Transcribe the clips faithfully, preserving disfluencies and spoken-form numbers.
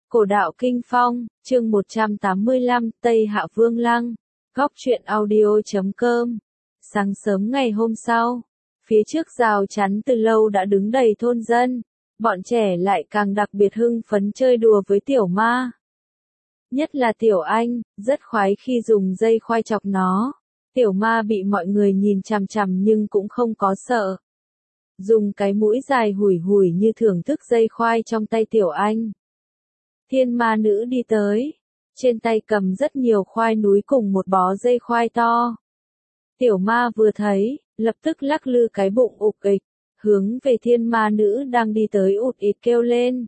Cổ đạo Kinh Phong, chương một trăm tám mươi lăm, Tây Hạ Vương Lăng, góc truyện audio chấm com. Sáng sớm ngày hôm sau, phía trước rào chắn từ lâu đã đứng đầy thôn dân, bọn trẻ lại càng đặc biệt hưng phấn chơi đùa với tiểu ma. Nhất là tiểu anh, rất khoái khi dùng dây khoai chọc nó. Tiểu ma bị mọi người nhìn chằm chằm nhưng cũng không có sợ. Dùng cái mũi dài hủi hủi như thưởng thức dây khoai trong tay tiểu anh. Thiên ma nữ đi tới, trên tay cầm rất nhiều khoai núi cùng một bó dây khoai to. Tiểu ma vừa thấy, lập tức lắc lư cái bụng ục ịch, hướng về thiên ma nữ đang đi tới ụt ịt kêu lên.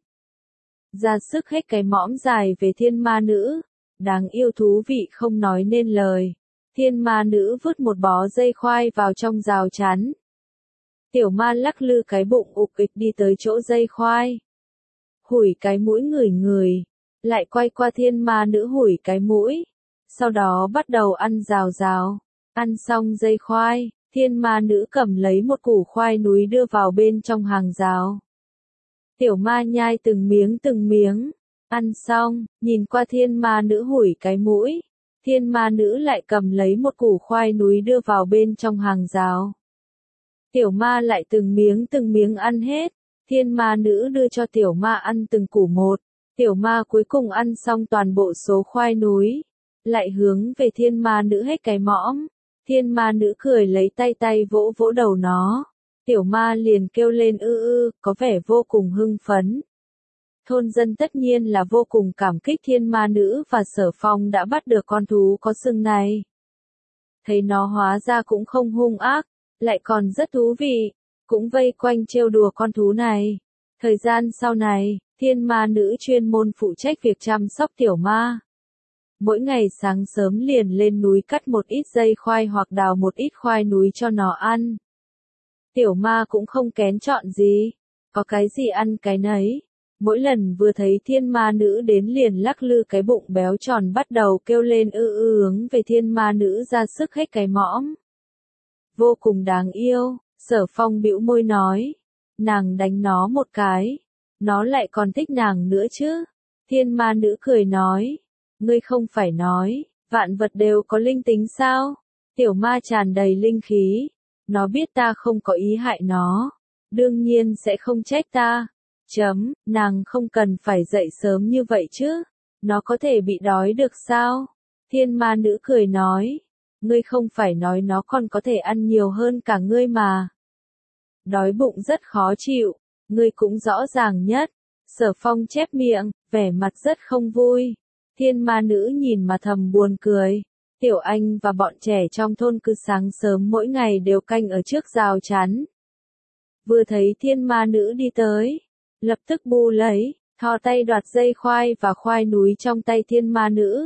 Ra sức hết cái mõm dài về thiên ma nữ, đáng yêu thú vị không nói nên lời. Thiên ma nữ vứt một bó dây khoai vào trong rào chắn. Tiểu ma lắc lư cái bụng ục ịch đi tới chỗ dây khoai. Hủi cái mũi ngửi ngửi, lại quay qua thiên ma nữ hủi cái mũi. Sau đó bắt đầu ăn rào rào. Ăn xong dây khoai, thiên ma nữ cầm lấy một củ khoai núi đưa vào bên trong hàng rào. Tiểu ma nhai từng miếng từng miếng. Ăn xong, nhìn qua thiên ma nữ hủi cái mũi. Thiên ma nữ lại cầm lấy một củ khoai núi đưa vào bên trong hàng rào. Tiểu ma lại từng miếng từng miếng ăn hết. Thiên ma nữ đưa cho tiểu ma ăn từng củ một. Tiểu ma cuối cùng ăn xong toàn bộ số khoai núi. Lại hướng về thiên ma nữ hết cái mõm. Thiên ma nữ cười lấy tay tay vỗ vỗ đầu nó. Tiểu ma liền kêu lên ư ư, có vẻ vô cùng hưng phấn. Thôn dân tất nhiên là vô cùng cảm kích thiên ma nữ và Sở Phong đã bắt được con thú có sừng này. Thấy nó hóa ra cũng không hung ác, lại còn rất thú vị, cũng vây quanh trêu đùa con thú này. Thời gian sau này, thiên ma nữ chuyên môn phụ trách việc chăm sóc tiểu ma. Mỗi ngày sáng sớm liền lên núi cắt một ít dây khoai hoặc đào một ít khoai núi cho nó ăn. Tiểu ma cũng không kén chọn gì, có cái gì ăn cái nấy. Mỗi lần vừa thấy thiên ma nữ đến liền lắc lư cái bụng béo tròn bắt đầu kêu lên ư ư hướng về thiên ma nữ ra sức hết cái mõm. Vô cùng đáng yêu, Sở Phong bĩu môi nói. Nàng đánh nó một cái, nó lại còn thích nàng nữa chứ. Thiên ma nữ cười nói. Ngươi không phải nói, vạn vật đều có linh tính sao? Tiểu ma tràn đầy linh khí. Nó biết ta không có ý hại nó. Đương nhiên sẽ không trách ta. Chấm, nàng không cần phải dậy sớm như vậy chứ. Nó có thể bị đói được sao? Thiên ma nữ cười nói. Ngươi không phải nói nó còn có thể ăn nhiều hơn cả ngươi mà. Đói bụng rất khó chịu. Ngươi cũng rõ ràng nhất. Sở Phong chép miệng, vẻ mặt rất không vui. Thiên ma nữ nhìn mà thầm buồn cười. Tiểu anh và bọn trẻ trong thôn cứ sáng sớm mỗi ngày đều canh ở trước rào chắn. Vừa thấy thiên ma nữ đi tới, lập tức bu lấy, thò tay đoạt dây khoai và khoai núi trong tay thiên ma nữ.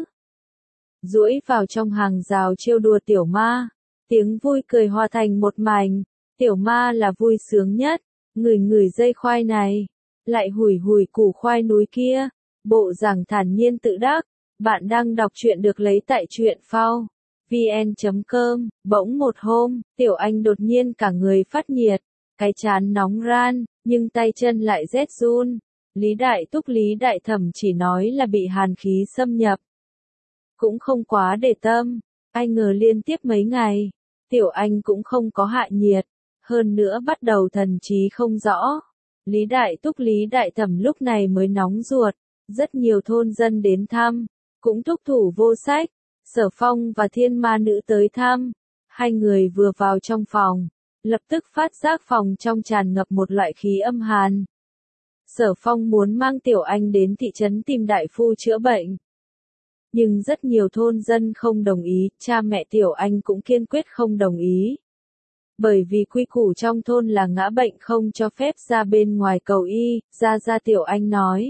Duỗi vào trong hàng rào trêu đùa tiểu ma, tiếng vui cười hòa thành một mảnh, tiểu ma là vui sướng nhất, ngửi ngửi dây khoai này, lại hủi hủi củ khoai núi kia, bộ dạng thản nhiên tự đắc. Bạn đang đọc truyện được lấy tại truyện phao vn chấm com. Bỗng một hôm, tiểu anh đột nhiên cả người phát nhiệt, cái trán nóng ran, nhưng tay chân lại rét run. Lý Đại Túc Lý Đại Thẩm chỉ nói là bị hàn khí xâm nhập. Cũng không quá để tâm, ai ngờ liên tiếp mấy ngày, tiểu anh cũng không có hạ nhiệt, hơn nữa bắt đầu thần trí không rõ. Lý Đại Túc Lý Đại Thẩm lúc này mới nóng ruột, rất nhiều thôn dân đến thăm. Cũng thúc thủ vô sách, Sở Phong và thiên ma nữ tới thăm. Hai người vừa vào trong phòng, lập tức phát giác phòng trong tràn ngập một loại khí âm hàn. Sở Phong muốn mang tiểu anh đến thị trấn tìm đại phu chữa bệnh. Nhưng rất nhiều thôn dân không đồng ý, cha mẹ tiểu anh cũng kiên quyết không đồng ý. Bởi vì quy củ trong thôn là ngã bệnh không cho phép ra bên ngoài cầu y, ra ra tiểu anh nói.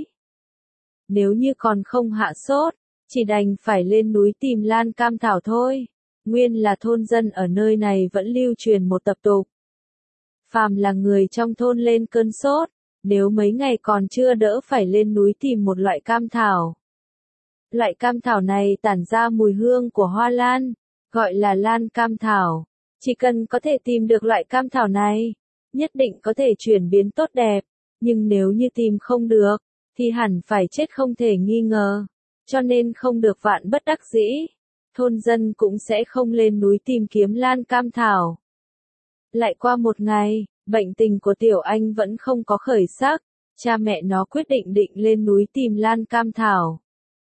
Nếu như còn không hạ sốt, chỉ đành phải lên núi tìm lan cam thảo thôi. Nguyên là thôn dân ở nơi này vẫn lưu truyền một tập tục. Phàm là người trong thôn lên cơn sốt, nếu mấy ngày còn chưa đỡ phải lên núi tìm một loại cam thảo. Loại cam thảo này tản ra mùi hương của hoa lan, gọi là lan cam thảo. Chỉ cần có thể tìm được loại cam thảo này, nhất định có thể chuyển biến tốt đẹp. Nhưng nếu như tìm không được, thì hẳn phải chết không thể nghi ngờ, cho nên không được vạn bất đắc dĩ, thôn dân cũng sẽ không lên núi tìm kiếm lan cam thảo. Lại qua một ngày, bệnh tình của Tiểu Anh vẫn không có khởi sắc, cha mẹ nó quyết định định lên núi tìm lan cam thảo.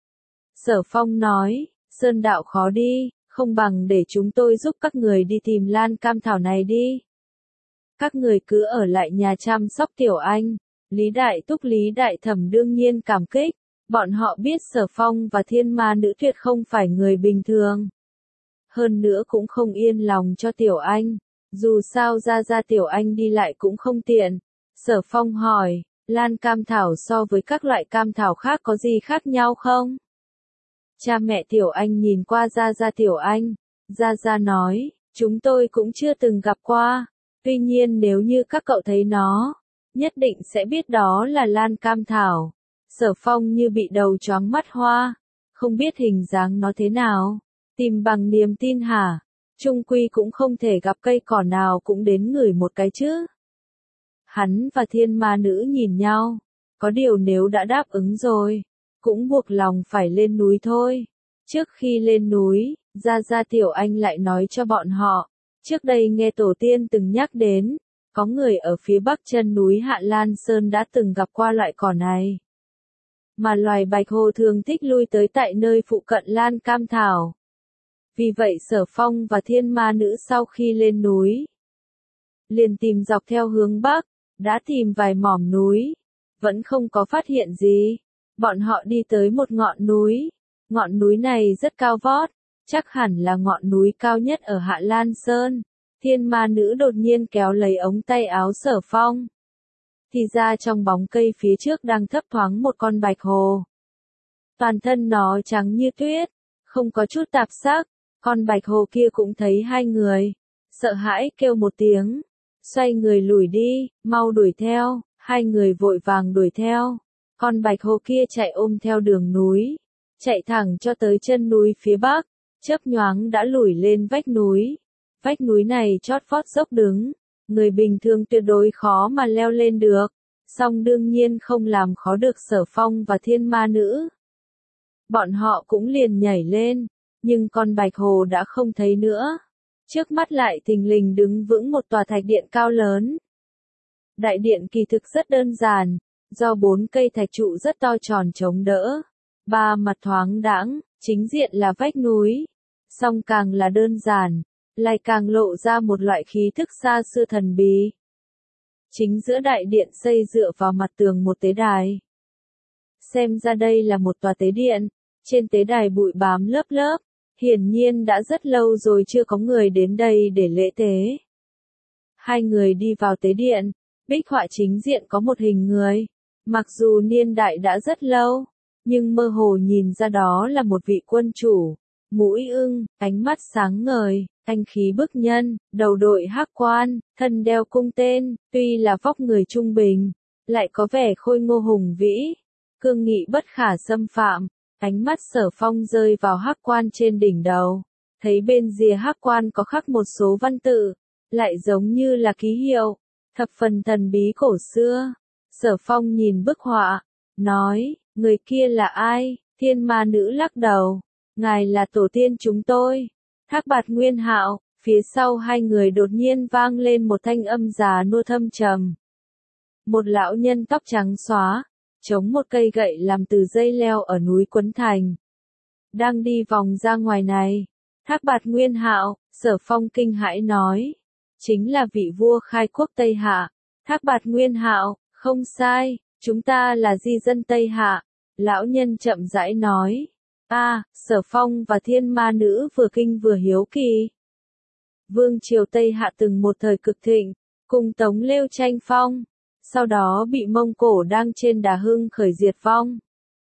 Sở Phong nói, sơn đạo khó đi, không bằng để chúng tôi giúp các người đi tìm lan cam thảo này đi. Các người cứ ở lại nhà chăm sóc Tiểu Anh. Lý Đại Túc Lý Đại Thẩm đương nhiên cảm kích, bọn họ biết Sở Phong và Thiên Ma Nữ tuyệt không phải người bình thường. Hơn nữa cũng không yên lòng cho Tiểu Anh, dù sao ra ra Tiểu Anh đi lại cũng không tiện. Sở Phong hỏi, lan cam thảo so với các loại cam thảo khác có gì khác nhau không? Cha mẹ Tiểu Anh nhìn qua ra ra Tiểu Anh, ra ra nói, chúng tôi cũng chưa từng gặp qua, tuy nhiên nếu như các cậu thấy nó, nhất định sẽ biết đó là lan cam thảo. Sở Phong như bị đầu choáng mắt hoa, không biết hình dáng nó thế nào, tìm bằng niềm tin hả? Chung quy cũng không thể gặp cây cỏ nào cũng đến ngửi một cái chứ. Hắn và Thiên Ma Nữ nhìn nhau, có điều nếu đã đáp ứng rồi, cũng buộc lòng phải lên núi thôi. Trước khi lên núi, Gia Gia Tiểu Anh lại nói cho bọn họ, trước đây nghe tổ tiên từng nhắc đến, có người ở phía bắc chân núi Hạ Lan Sơn đã từng gặp qua loại cỏ này. Mà loài bạch hồ thường thích lui tới tại nơi phụ cận lan cam thảo. Vì vậy Sở Phong và Thiên Ma Nữ sau khi lên núi, liền tìm dọc theo hướng bắc, đã tìm vài mỏm núi, vẫn không có phát hiện gì. Bọn họ đi tới một ngọn núi, ngọn núi này rất cao vót, chắc hẳn là ngọn núi cao nhất ở Hạ Lan Sơn. Thiên Ma Nữ đột nhiên kéo lấy ống tay áo Sở Phong. Thì ra trong bóng cây phía trước đang thấp thoáng một con bạch hồ. Toàn thân nó trắng như tuyết, không có chút tạp sắc. Con bạch hồ kia cũng thấy hai người, sợ hãi kêu một tiếng, xoay người lùi đi, mau đuổi theo. Hai người vội vàng đuổi theo. Con bạch hồ kia chạy ôm theo đường núi, chạy thẳng cho tới chân núi phía bắc, chớp nhoáng đã lủi lên vách núi. Vách núi này chót vót dốc đứng, người bình thường tuyệt đối khó mà leo lên được, song đương nhiên không làm khó được Sở Phong và Thiên Ma Nữ. Bọn họ cũng liền nhảy lên, nhưng con bạch hồ đã không thấy nữa. Trước mắt lại thình lình đứng vững một tòa thạch điện cao lớn. Đại điện kỳ thực rất đơn giản, do bốn cây thạch trụ rất to tròn chống đỡ, ba mặt thoáng đãng, chính diện là vách núi, song càng là đơn giản, lại càng lộ ra một loại khí thức xa xưa thần bí. Chính giữa đại điện xây dựa vào mặt tường một tế đài. Xem ra đây là một tòa tế điện, trên tế đài bụi bám lớp lớp, hiển nhiên đã rất lâu rồi chưa có người đến đây để lễ tế. Hai người đi vào tế điện, bích họa chính diện có một hình người, mặc dù niên đại đã rất lâu, nhưng mơ hồ nhìn ra đó là một vị quân chủ, mũi ưng, ánh mắt sáng ngời, anh khí bức nhân, đầu đội hắc quan, thân đeo cung tên, tuy là vóc người trung bình, lại có vẻ khôi ngô hùng vĩ, cương nghị bất khả xâm phạm. Ánh mắt Sở Phong rơi vào hắc quan trên đỉnh đầu, thấy bên rìa hắc quan có khắc một số văn tự, lại giống như là ký hiệu, thập phần thần bí cổ xưa. Sở Phong nhìn bức họa, nói, người kia là ai? Thiên Ma Nữ lắc đầu, ngài là tổ tiên chúng tôi. Thác Bạt Nguyên Hạo. Phía sau hai người đột nhiên vang lên một thanh âm già nua thâm trầm. Một lão nhân tóc trắng xóa, chống một cây gậy làm từ dây leo ở núi Quấn Thành, đang đi vòng ra ngoài này. Thác Bạt Nguyên Hạo. Sở Phong kinh hãi nói, chính là vị vua khai quốc Tây Hạ. Thác Bạt Nguyên Hạo. Không sai, chúng ta là di dân Tây Hạ. Lão nhân chậm rãi nói. A, à, Sở Phong và Thiên Ma Nữ vừa kinh vừa hiếu kỳ. Vương triều Tây Hạ từng một thời cực thịnh, cùng Tống Lêu tranh phong, sau đó bị Mông Cổ đang trên đà hưng khởi diệt vong.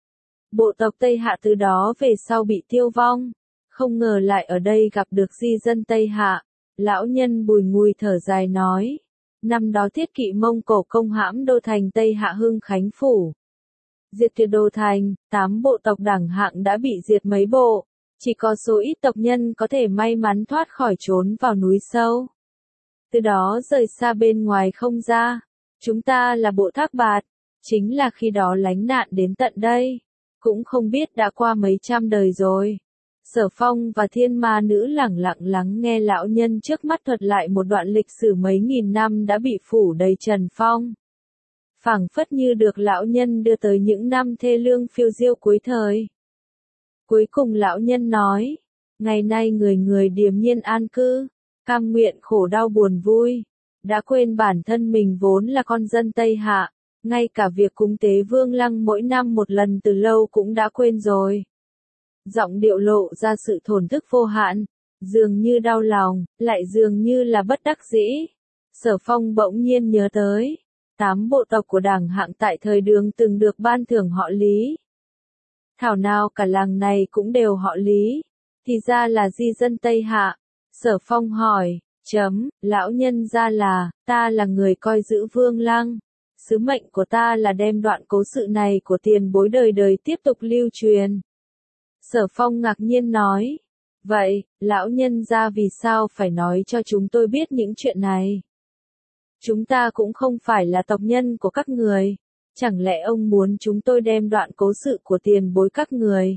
Bộ tộc Tây Hạ từ đó về sau bị tiêu vong, không ngờ lại ở đây gặp được di dân Tây Hạ. Lão nhân bùi ngùi thở dài nói, năm đó thiết kỵ Mông Cổ công hãm đô thành Tây Hạ Hưng Khánh Phủ. Diệt tuyệt đô thành, tám bộ tộc đẳng hạng đã bị diệt mấy bộ, chỉ có số ít tộc nhân có thể may mắn thoát khỏi trốn vào núi sâu. Từ đó rời xa bên ngoài không ra, chúng ta là bộ Thác Bạt, chính là khi đó lánh nạn đến tận đây. Cũng không biết đã qua mấy trăm đời rồi. Sở Phong và thiên ma nữ lẳng lặng lắng nghe lão nhân trước mắt thuật lại một đoạn lịch sử mấy nghìn năm đã bị phủ đầy trần phong. Phảng phất như được lão nhân đưa tới những năm thê lương phiêu diêu cuối thời. Cuối cùng lão nhân nói, ngày nay người người điềm nhiên an cư, cam nguyện khổ đau buồn vui, đã quên bản thân mình vốn là con dân Tây Hạ, ngay cả việc cúng tế Vương Lăng mỗi năm một lần từ lâu cũng đã quên rồi. Giọng điệu lộ ra sự thổn thức vô hạn, dường như đau lòng, lại dường như là bất đắc dĩ. Sở Phong bỗng nhiên nhớ tới, tám bộ tộc của đảng hạng tại thời Đường từng được ban thưởng họ Lý. Thảo nào cả làng này cũng đều họ Lý, thì ra là di dân Tây Hạ. Sở Phong hỏi, chấm, lão nhân ra là, ta là người coi giữ Vương Lăng. Sứ mệnh của ta là đem đoạn cố sự này của tiền bối đời đời tiếp tục lưu truyền. Sở Phong ngạc nhiên nói, vậy, lão nhân ra vì sao phải nói cho chúng tôi biết những chuyện này? Chúng ta cũng không phải là tộc nhân của các người, chẳng lẽ ông muốn chúng tôi đem đoạn cố sự của tiền bối các người?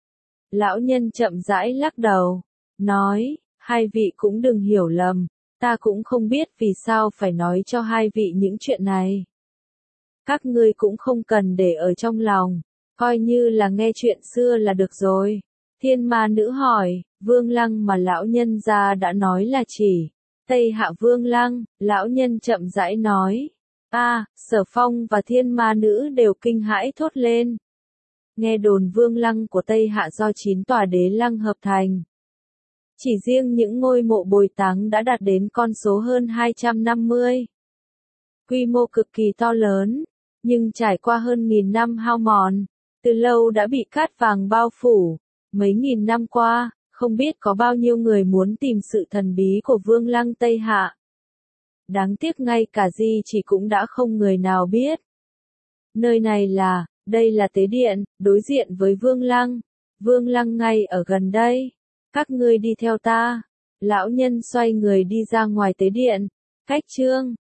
Lão nhân chậm rãi lắc đầu, nói, hai vị cũng đừng hiểu lầm, ta cũng không biết vì sao phải nói cho hai vị những chuyện này. Các ngươi cũng không cần để ở trong lòng, coi như là nghe chuyện xưa là được rồi. Thiên ma nữ hỏi, Vương Lăng mà lão nhân gia đã nói là chỉ Tây Hạ Vương Lăng. Lão nhân chậm rãi nói, a, Sở Phong và thiên ma nữ đều kinh hãi thốt lên. Nghe đồn Vương Lăng của Tây Hạ do chín tòa đế lăng hợp thành. Chỉ riêng những ngôi mộ bồi táng đã đạt đến con số hơn hai trăm năm mươi. Quy mô cực kỳ to lớn, nhưng trải qua hơn nghìn năm hao mòn, từ lâu đã bị cát vàng bao phủ. Mấy nghìn năm qua, không biết có bao nhiêu người muốn tìm sự thần bí của Vương Lăng Tây Hạ. Đáng tiếc ngay cả Di Chỉ cũng đã không người nào biết. Nơi này là, đây là tế điện, đối diện với Vương Lăng. Vương Lăng ngay ở gần đây. Các ngươi đi theo ta. Lão nhân xoay người đi ra ngoài tế điện. Cách chương